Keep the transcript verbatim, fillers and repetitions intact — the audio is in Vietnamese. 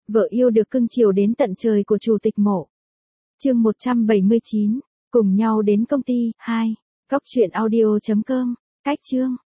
Vợ yêu được cưng chiều đến tận trời của chủ tịch mộ. Chương một trăm bảy mươi chín, cùng nhau đến công ty, hai. Góc truyện audio chấm com, cách chương.